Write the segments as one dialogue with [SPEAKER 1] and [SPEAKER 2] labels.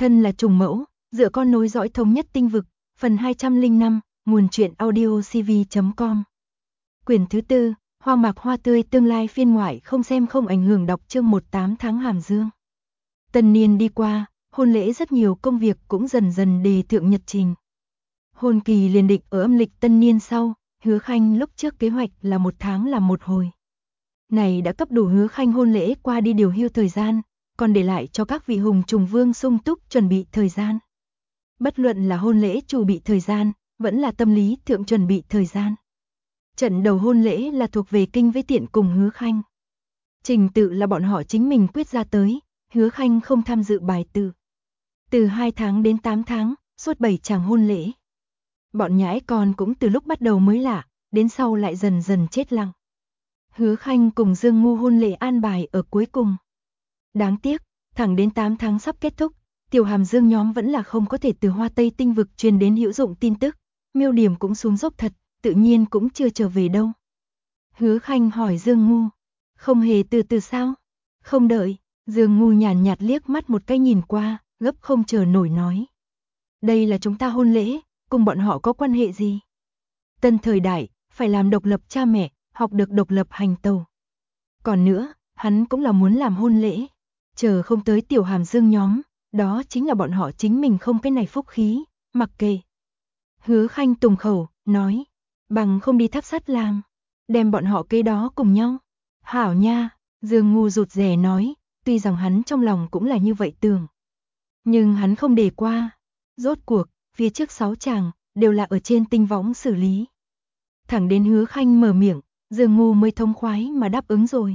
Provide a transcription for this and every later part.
[SPEAKER 1] Thân là trùng mẫu, dựa con nối dõi thống nhất tinh vực, phần 205, nguồn truyện audio cv.com. Quyển thứ 4, Hoa mạc hoa tươi tương lai phiên ngoại không xem không ảnh hưởng đọc chương 18 tháng Hàm Dương. Tân niên đi qua, hôn lễ rất nhiều công việc cũng dần dần đề thượng nhật trình. Hôn kỳ liền định ở âm lịch tân niên sau, Hứa Khanh lúc trước kế hoạch là 1 tháng làm một hồi. Này đã cấp đủ Hứa Khanh hôn lễ qua đi điều hưu thời gian, còn để lại cho các vị hùng trùng vương sung túc chuẩn bị thời gian. Bất luận là hôn lễ chuẩn bị thời gian, vẫn là tâm lý thượng chuẩn bị thời gian. Trận đầu hôn lễ là thuộc về Kinh với Tiện cùng Hứa Khanh. Trình tự là bọn họ chính mình quyết ra tới, Hứa Khanh không tham dự bài từ. Từ 2 tháng đến 8 tháng, suốt 7 chàng hôn lễ. Bọn nhãi con cũng từ lúc bắt đầu mới lạ, đến sau lại dần dần chết lặng. Hứa Khanh cùng Dương Ngu hôn lễ an bài ở cuối cùng. Đáng tiếc, thẳng đến 8 tháng sắp kết thúc, Tiểu Hàm Dương nhóm vẫn là không có thể từ Hoa Tây tinh vực truyền đến hữu dụng tin tức, Miêu Điểm cũng xuống dốc thật, tự nhiên cũng chưa trở về đâu. Hứa Khanh hỏi Dương Ngu, không hề từ sao? Không đợi, Dương Ngu nhàn nhạt liếc mắt một cái nhìn qua, gấp không chờ nổi nói. Đây là chúng ta hôn lễ, cùng bọn họ có quan hệ gì? Tân thời đại, phải làm độc lập cha mẹ, học được độc lập hành tẩu. Còn nữa, hắn cũng là muốn làm hôn lễ. Chờ không tới Tiểu Hàm Dương nhóm, đó chính là bọn họ chính mình không cái này phúc khí, mặc kệ. Hứa Khanh tùng khẩu, nói, bằng không đi tháp sắt làm, đem bọn họ kế đó cùng nhau. Hảo nha, Dương Ngu rụt rè nói, tuy rằng hắn trong lòng cũng là như vậy tưởng. Nhưng hắn không để qua. Rốt cuộc, phía trước 6 chàng, đều là ở trên tinh võng xử lý. Thẳng đến Hứa Khanh mở miệng, Dương Ngu mới thông khoái mà đáp ứng rồi.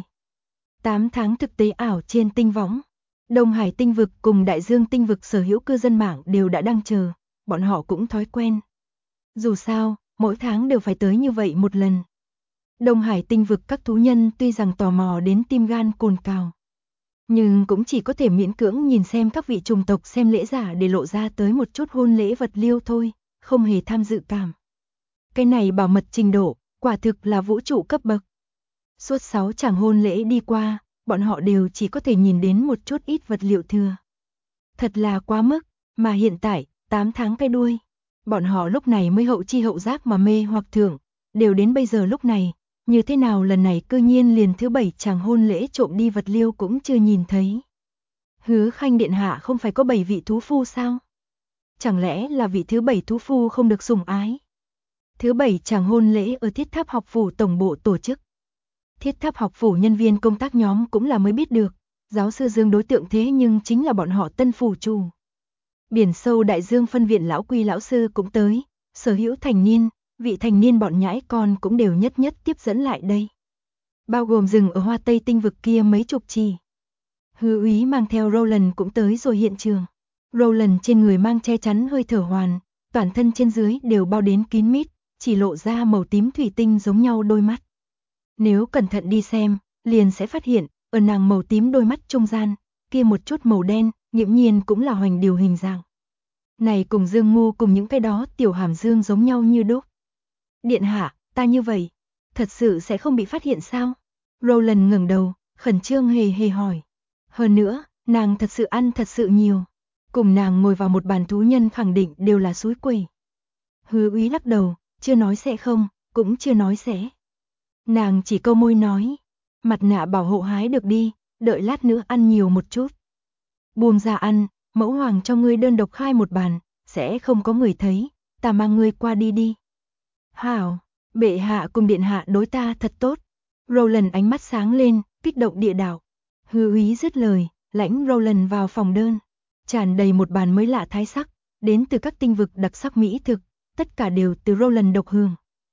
[SPEAKER 1] 8 tháng thực tế ảo trên tinh võng. Đông Hải tinh vực cùng Đại Dương tinh vực sở hữu cư dân mạng đều đã đang chờ, bọn họ cũng thói quen. Dù sao, mỗi tháng đều phải tới như vậy một lần. Đông Hải tinh vực các thú nhân tuy rằng tò mò đến tim gan cồn cào, nhưng cũng chỉ có thể miễn cưỡng nhìn xem các vị trùng tộc xem lễ giả để lộ ra tới một chút hôn lễ vật liêu thôi, không hề tham dự cảm. Cái này bảo mật trình độ, quả thực là vũ trụ cấp bậc. Suốt 6 chàng hôn lễ đi qua, bọn họ đều chỉ có thể nhìn đến một chút ít vật liệu thừa. Thật là quá mức, mà hiện tại, 8 tháng cái đuôi. Bọn họ lúc này mới hậu chi hậu giác mà mê hoặc thưởng, đều đến bây giờ lúc này, như thế nào lần này cư nhiên liền thứ 7 chàng hôn lễ trộm đi vật liêu cũng chưa nhìn thấy. Hứa Khanh điện hạ không phải có 7 vị thú phu sao? Chẳng lẽ là vị thứ 7 thú phu không được sủng ái? Thứ 7 chàng hôn lễ ở Thiết Tháp học phủ tổng bộ tổ chức. Thiết Tháp học phủ nhân viên công tác nhóm cũng là mới biết được, giáo sư Dương đối tượng thế nhưng chính là bọn họ tân phủ chủ. Biển sâu Đại Dương phân viện lão Quy lão sư cũng tới, sở hữu thành niên, vị thành niên bọn nhãi con cũng đều nhất nhất tiếp dẫn lại đây. Bao gồm rừng ở Hoa Tây tinh vực kia mấy chục chỉ. Hứa úy mang theo Roland cũng tới rồi hiện trường. Roland trên người mang che chắn hơi thở hoàn, toàn thân trên dưới đều bao đến kín mít, chỉ lộ ra màu tím thủy tinh giống nhau đôi mắt. Nếu cẩn thận đi xem, liền sẽ phát hiện, ở nàng màu tím đôi mắt trung gian, kia một chút màu đen, nghiễm nhiên cũng là hoành điều hình dạng. Này cùng Dương Ngu cùng những cái đó Tiểu Hàm Dương giống nhau như đúc. Điện hạ, ta như vậy, thật sự sẽ không bị phát hiện sao? Roland ngẩng đầu, khẩn trương hề hỏi. Hơn nữa, nàng thật sự ăn thật sự nhiều. Cùng nàng ngồi vào một bàn thú nhân khẳng định đều là suối quẩy. Hứa úy lắc đầu, chưa nói sẽ không, cũng chưa nói sẽ. Nàng chỉ câu môi nói, mặt nạ bảo hộ hái được đi, đợi lát nữa ăn nhiều một chút. Buông ra ăn, mẫu hoàng cho ngươi đơn độc khai một bàn, sẽ không có người thấy, ta mang ngươi qua đi. Hảo, bệ hạ cùng điện hạ đối ta thật tốt. Roland ánh mắt sáng lên, kích động địa đạo. Hứa úy dứt lời, lãnh Roland vào phòng đơn. Tràn đầy một bàn mới lạ thái sắc, đến từ các tinh vực đặc sắc mỹ thực, tất cả đều từ Roland độc hưởng.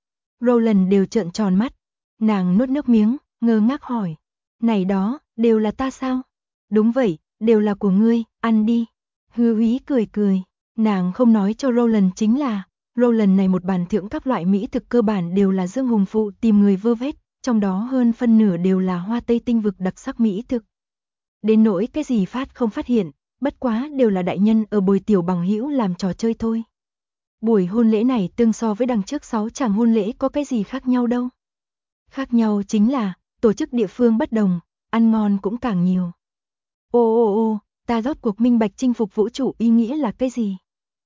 [SPEAKER 1] Roland đều trợn tròn mắt, nàng nuốt nước miếng, ngơ ngác hỏi. Này đó, đều là ta sao? Đúng vậy, đều là của ngươi, ăn đi. Hứa úy cười, nàng không nói cho Roland chính là, Roland này một bàn thưởng các loại mỹ thực cơ bản đều là Dương Hùng phụ tìm người vơ vét, trong đó hơn phân nửa đều là Hoa Tây tinh vực đặc sắc mỹ thực. Đến nỗi cái gì phát không phát hiện, bất quá đều là đại nhân ở bồi tiểu bằng hữu làm trò chơi thôi. Buổi hôn lễ này tương so với đằng trước 6 chàng hôn lễ có cái gì khác nhau đâu. Khác nhau chính là, tổ chức địa phương bất đồng, ăn ngon cũng càng nhiều. Ô, Ta rốt cuộc minh bạch chinh phục vũ trụ ý nghĩa là cái gì?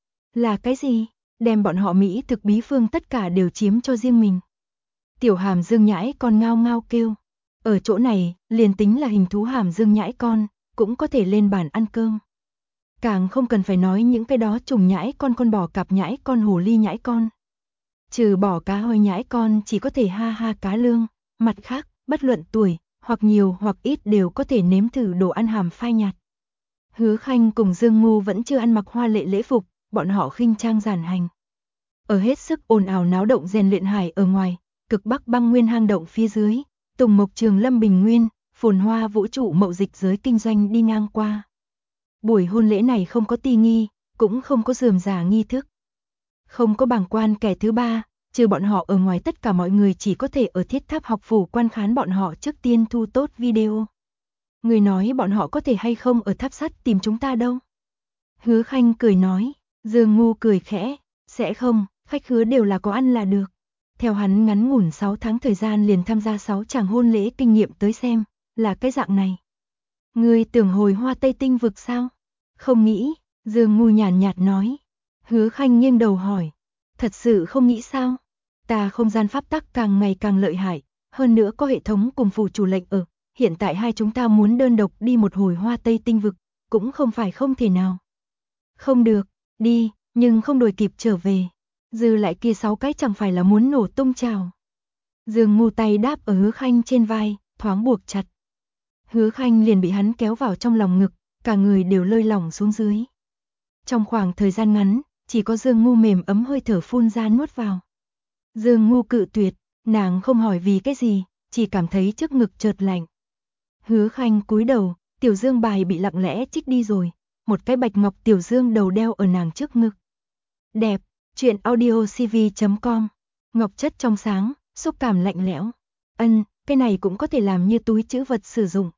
[SPEAKER 1] Là cái gì? Đem bọn họ Mỹ thực bí phương tất cả đều chiếm cho riêng mình. Tiểu Hàm Dương nhãi con ngao ngao kêu. Ở chỗ này, liền tính là hình thú Hàm Dương nhãi con, cũng có thể lên bàn ăn cơm. Càng không cần phải nói những cái đó trùng nhãi con bò cạp nhãi con hồ ly nhãi con. Trừ bỏ cá hôi nhãi con chỉ có thể ha ha cá lương, mặt khác, bất luận tuổi, hoặc nhiều hoặc ít đều có thể nếm thử đồ ăn hàm phai nhạt. Hứa Khanh cùng Dương Ngu vẫn chưa ăn mặc hoa lệ lễ phục, bọn họ khinh trang giản hành. Ở hết sức ồn ào náo động rèn luyện hải ở ngoài, cực bắc băng nguyên hang động phía dưới, Tùng Mộc Trường Lâm Bình Nguyên, phồn hoa vũ trụ mậu dịch giới kinh doanh đi ngang qua. Buổi hôn lễ này không có ti nghi, cũng không có rườm rà nghi thức. Không có bàng quan kẻ thứ ba, trừ bọn họ ở ngoài tất cả mọi người chỉ có thể ở thiết tháp học phủ quan khán bọn họ trước tiên thu tốt video. Người nói bọn họ có thể hay không ở tháp sắt tìm chúng ta đâu. Hứa Khanh cười nói, Dương Ngu cười khẽ, sẽ không, khách hứa đều là có ăn là được. Theo hắn ngắn ngủn 6 tháng thời gian liền tham gia 6 tràng hôn lễ kinh nghiệm tới xem, là cái dạng này. Ngươi tưởng hồi Hoa Tây Tinh vực sao? Không nghĩ, Dương Ngu nhàn nhạt nói. Hứa Khanh nghiêng đầu hỏi, thật sự không nghĩ sao? Ta không gian pháp tắc càng ngày càng lợi hại, hơn nữa có hệ thống cùng phù chủ lệnh ở, hiện tại hai chúng ta muốn đơn độc đi một hồi Hoa Tây Tinh vực, cũng không phải không thể nào. Không được, đi, nhưng không đuổi kịp trở về. Dư lại kia 6 cái chẳng phải là muốn nổ tung trào. Dương Ngu tay đáp ở Hứa Khanh trên vai, thoáng buộc chặt. Hứa Khanh liền bị hắn kéo vào trong lòng ngực, cả người đều lơi lỏng xuống dưới. Trong khoảng thời gian ngắn, chỉ có Dương Ngu mềm ấm hơi thở phun ra nuốt vào. Dương Ngu cự tuyệt, nàng không hỏi vì cái gì, chỉ cảm thấy trước ngực chợt lạnh. Hứa Khanh cúi đầu, tiểu dương bài bị lặng lẽ trích đi rồi, một cái bạch ngọc tiểu dương đầu đeo ở nàng trước ngực. Đẹp, truyện audiocv.com, ngọc chất trong sáng, xúc cảm lạnh lẽo. Cái này cũng có thể làm như túi trữ vật sử dụng.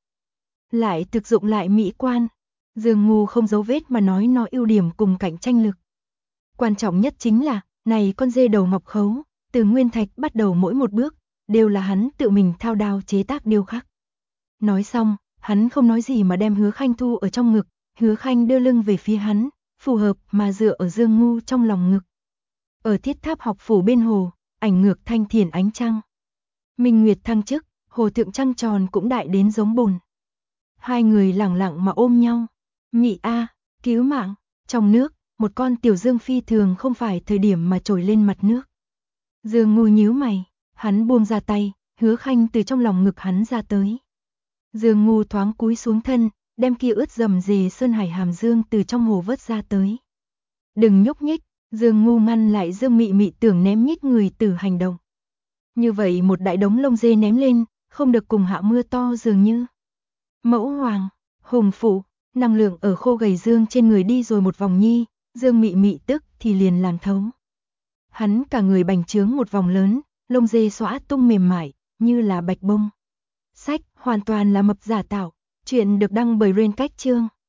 [SPEAKER 1] Lại thực dụng lại mỹ quan. Dương Ngu không giấu vết mà nói nó ưu điểm cùng cạnh tranh lực. Quan trọng nhất chính là, này con dê đầu ngọc khấu, từ nguyên thạch bắt đầu mỗi một bước, đều là hắn tự mình thao đao chế tác điêu khắc. Nói xong, hắn không nói gì mà đem Hứa Khanh thu ở trong ngực, Hứa Khanh đưa lưng về phía hắn, phù hợp mà dựa ở Dương Ngu trong lòng ngực. Ở thiết tháp học phủ bên hồ, ảnh ngược thanh thiền ánh trăng. Minh Nguyệt thăng chức, hồ thượng trăng tròn cũng đại đến giống bồn. Hai người lẳng lặng mà ôm nhau. Nhị a, cứu mạng, trong nước, một con tiểu dương phi thường không phải thời điểm mà trồi lên mặt nước. Dương Ngu nhíu mày, hắn buông ra tay, Hứa Khanh từ trong lòng ngực hắn ra tới. Dương Ngu thoáng cúi xuống thân, đem kia ướt dầm dề sơn hải hàm dương từ trong hồ vớt ra tới. Đừng nhúc nhích, Dương Ngu ngăn lại Dương Mị Mị tưởng ném nhích người từ hành động. Như vậy một đại đống lông dê ném lên, không được cùng hạ mưa to dường như. Mẫu hoàng, hùng phụ, năng lượng ở khô gầy Dương trên người đi rồi một vòng nhi, Dương Mị Mị tức thì liền làm thấu. Hắn cả người bành trướng một vòng lớn, lông dê xõa tung mềm mại, như là bạch bông. Sách hoàn toàn là mập giả tạo, chuyện được đăng bởi Rain Cách Chương.